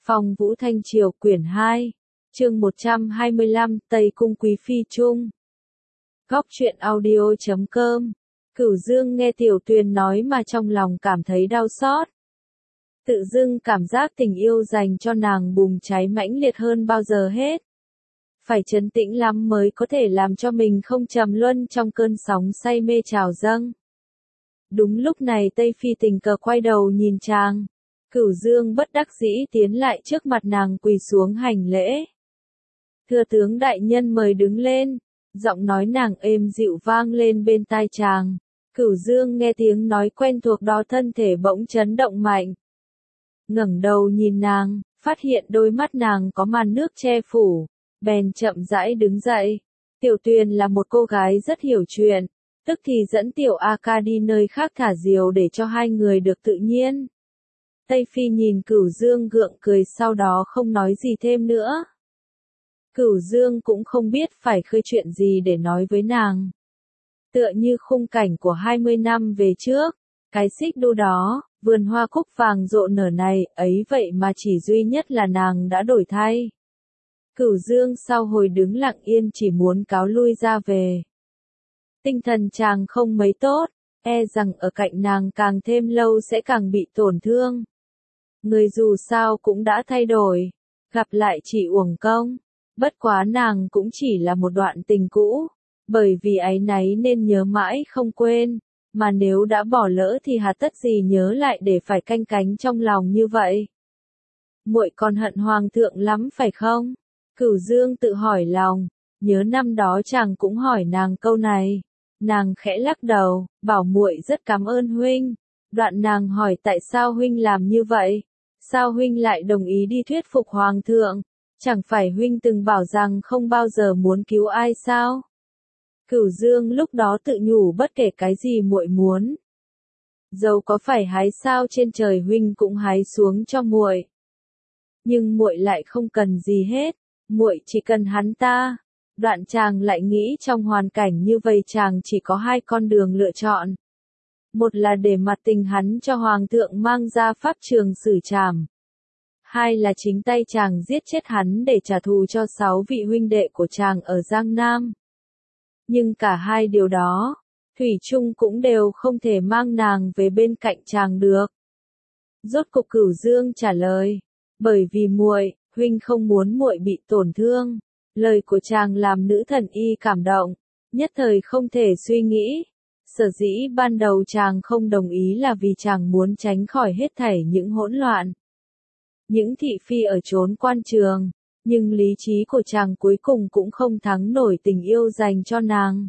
Phong Vũ Thanh Triều quyển 2, chương 125, Tây Cung Quý Phi Trung. Góc truyện audio.com. Cửu Dương nghe Tiểu Tuyền nói mà trong lòng cảm thấy đau xót. Tự dưng cảm giác tình yêu dành cho nàng bùng cháy mãnh liệt hơn bao giờ hết. Phải trấn tĩnh lắm mới có thể làm cho mình không trầm luân trong cơn sóng say mê trào dâng. Đúng lúc này Tây Phi tình cờ quay đầu nhìn chàng. Cửu Dương bất đắc dĩ tiến lại trước mặt nàng quỳ xuống hành lễ. Thưa tướng đại nhân mời đứng lên, giọng nói nàng êm dịu vang lên bên tai chàng. Cửu Dương nghe tiếng nói quen thuộc đó thân thể bỗng chấn động mạnh. Ngẩng đầu nhìn nàng, phát hiện đôi mắt nàng có màn nước che phủ, bèn chậm rãi đứng dậy. Tiểu Tuyền là một cô gái rất hiểu chuyện, tức thì dẫn Tiểu A Ca đi nơi khác thả diều để cho hai người được tự nhiên. Tây Phi nhìn Cửu Dương gượng cười sau đó không nói gì thêm nữa. Cửu Dương cũng không biết phải khơi chuyện gì để nói với nàng. Tựa như khung cảnh của 20 năm về trước, cái xích đu đó, vườn hoa cúc vàng rộ nở này, ấy vậy mà chỉ duy nhất là nàng đã đổi thay. Cửu Dương sau hồi đứng lặng yên chỉ muốn cáo lui ra về. Tinh thần chàng không mấy tốt, e rằng ở cạnh nàng càng thêm lâu sẽ càng bị tổn thương. Người dù sao cũng đã thay đổi, gặp lại chỉ uổng công, bất quá nàng cũng chỉ là một đoạn tình cũ, bởi vì áy náy nên nhớ mãi không quên, mà nếu đã bỏ lỡ thì hà tất gì nhớ lại để phải canh cánh trong lòng như vậy. Muội còn hận hoàng thượng lắm phải không? Cửu Dương tự hỏi lòng, nhớ năm đó chàng cũng hỏi nàng câu này, nàng khẽ lắc đầu, bảo muội rất cảm ơn huynh. Đoạn nàng hỏi tại sao huynh làm như vậy? Sao huynh lại đồng ý đi thuyết phục hoàng thượng? Chẳng phải huynh từng bảo rằng không bao giờ muốn cứu ai sao? Cửu Dương lúc đó tự nhủ bất kể cái gì muội muốn, dẫu có phải hái sao trên trời huynh cũng hái xuống cho muội. Nhưng muội lại không cần gì hết, muội chỉ cần hắn ta. Đoạn chàng lại nghĩ trong hoàn cảnh như vậy chàng chỉ có hai con đường lựa chọn. Một là để mặt tình hắn cho hoàng thượng mang ra pháp trường xử trảm. Hai là chính tay chàng giết chết hắn để trả thù cho 6 vị huynh đệ của chàng ở Giang Nam. Nhưng cả hai điều đó, thủy chung cũng đều không thể mang nàng về bên cạnh chàng được. Rốt cục Cửu Dương trả lời, bởi vì muội, huynh không muốn muội bị tổn thương. Lời của chàng làm nữ thần y cảm động, nhất thời không thể suy nghĩ. Sở dĩ ban đầu chàng không đồng ý là vì chàng muốn tránh khỏi hết thảy những hỗn loạn. Những thị phi ở chốn quan trường, nhưng lý trí của chàng cuối cùng cũng không thắng nổi tình yêu dành cho nàng.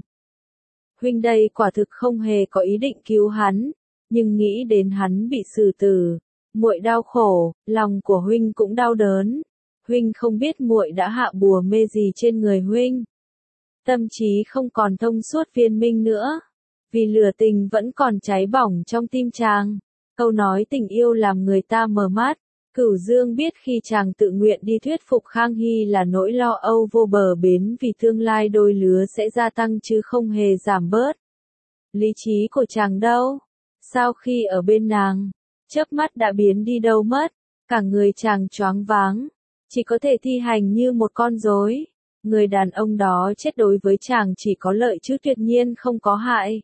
Huynh đây quả thực không hề có ý định cứu hắn, nhưng nghĩ đến hắn bị xử tử, muội đau khổ, lòng của huynh cũng đau đớn. Huynh không biết muội đã hạ bùa mê gì trên người huynh. Tâm trí không còn thông suốt viên minh nữa, vì lửa tình vẫn còn cháy bỏng trong tim chàng. Câu nói tình yêu làm người ta mờ mắt. Cửu Dương biết khi chàng tự nguyện đi thuyết phục Khang Hy là nỗi lo âu vô bờ bến vì tương lai đôi lứa sẽ gia tăng chứ không hề giảm bớt. Lý trí của chàng đâu? Sau khi ở bên nàng, chớp mắt đã biến đi đâu mất, cả người chàng choáng váng, chỉ có thể thi hành như một con rối. Người đàn ông đó chết đối với chàng chỉ có lợi chứ tuyệt nhiên không có hại.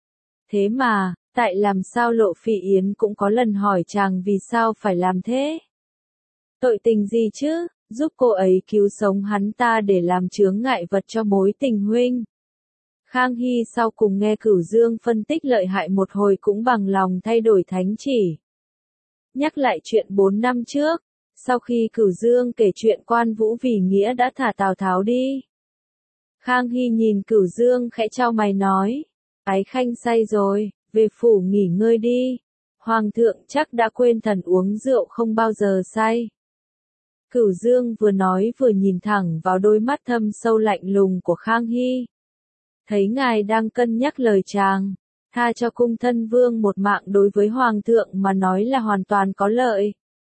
Thế mà, tại làm sao Lộ Phi Yến cũng có lần hỏi chàng vì sao phải làm thế? Tội tình gì chứ, giúp cô ấy cứu sống hắn ta để làm chướng ngại vật cho mối tình huynh. Khang Hy sau cùng nghe Cửu Dương phân tích lợi hại một hồi cũng bằng lòng thay đổi thánh chỉ. Nhắc lại chuyện 4 năm trước, sau khi Cửu Dương kể chuyện Quan Vũ vì nghĩa đã thả Tào Tháo đi. Khang Hy nhìn Cửu Dương khẽ chau mày nói, Ái Khanh say rồi, về phủ nghỉ ngơi đi. Hoàng thượng chắc đã quên thần uống rượu không bao giờ say. Cửu Dương vừa nói vừa nhìn thẳng vào đôi mắt thâm sâu lạnh lùng của Khang Hy. Thấy ngài đang cân nhắc lời chàng, tha cho cung thân vương một mạng đối với hoàng thượng mà nói là hoàn toàn có lợi.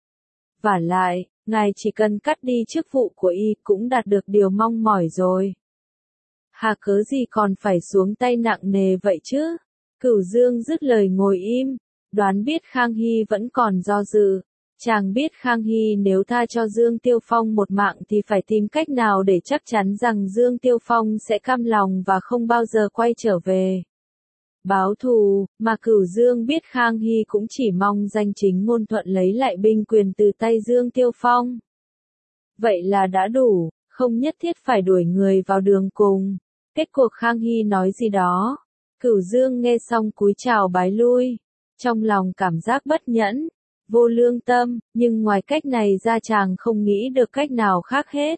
Vả lại, ngài chỉ cần cắt đi chức vụ của y cũng đạt được điều mong mỏi rồi. Hà cớ gì còn phải xuống tay nặng nề vậy chứ? Cửu Dương dứt lời ngồi im, đoán biết Khang Hy vẫn còn do dự, Chàng biết Khang Hy nếu tha cho Dương Tiêu Phong một mạng thì phải tìm cách nào để chắc chắn rằng Dương Tiêu Phong sẽ cam lòng và không bao giờ quay trở về. Báo thù, mà Cửu Dương biết Khang Hy cũng chỉ mong danh chính ngôn thuận lấy lại binh quyền từ tay Dương Tiêu Phong. Vậy là đã đủ, không nhất thiết phải đuổi người vào đường cùng. Kết cuộc Khang Hy nói gì đó. Cửu Dương nghe xong cúi chào bái lui. Trong lòng cảm giác bất nhẫn, vô lương tâm, nhưng ngoài cách này ra chàng không nghĩ được cách nào khác hết.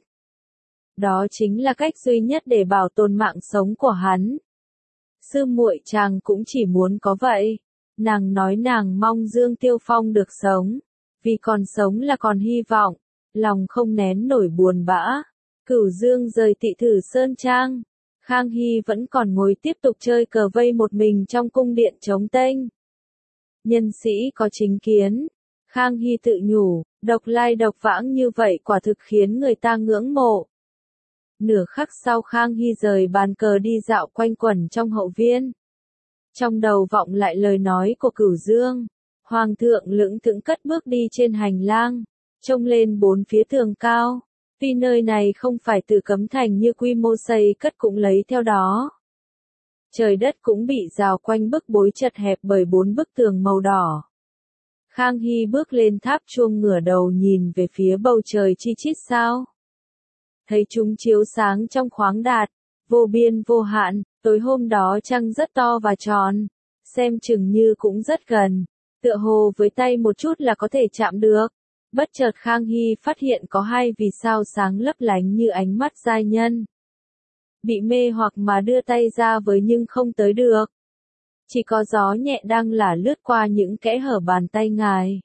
Đó chính là cách duy nhất để bảo tồn mạng sống của hắn. Sư muội chàng cũng chỉ muốn có vậy. Nàng nói nàng mong Dương Tiêu Phong được sống. Vì còn sống là còn hy vọng. Lòng không nén nổi buồn bã. Cửu Dương rời Tị Thử Sơn Trang. Khang Hy vẫn còn ngồi tiếp tục chơi cờ vây một mình trong cung điện trống tênh. Nhân sĩ có chính kiến. Khang Hy tự nhủ, độc lai độc vãng như vậy quả thực khiến người ta ngưỡng mộ. Nửa khắc sau Khang Hy rời bàn cờ đi dạo quanh quẩn trong hậu viên. Trong đầu vọng lại lời nói của Cửu Dương. Hoàng thượng lững thững cất bước đi trên hành lang, trông lên bốn phía tường cao. Tuy nơi này không phải Tử Cấm Thành như quy mô xây cất cũng lấy theo đó. Trời đất cũng bị rào quanh bức bối chật hẹp bởi 4 bức tường màu đỏ. Khang Hy bước lên tháp chuông ngửa đầu nhìn về phía bầu trời chi chít sao. Thấy chúng chiếu sáng trong khoáng đạt, vô biên vô hạn, tối hôm đó trăng rất to và tròn, xem chừng như cũng rất gần, tựa hồ với tay một chút là có thể chạm được. Bất chợt Khang Hy phát hiện có 2 vì sao sáng lấp lánh như ánh mắt giai nhân. Bị mê hoặc mà đưa tay ra với nhưng không tới được. Chỉ có gió nhẹ đang lả lướt qua những kẽ hở bàn tay ngài.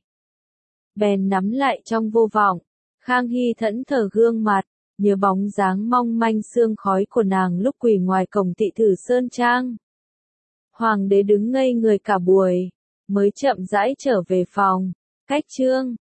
Bèn nắm lại trong vô vọng. Khang Hy thẫn thờ gương mặt, nhớ bóng dáng mong manh sương khói của nàng lúc quỳ ngoài cổng Tị Thử Sơn Trang. Hoàng đế đứng ngây người cả buổi, mới chậm rãi trở về phòng. Cách chương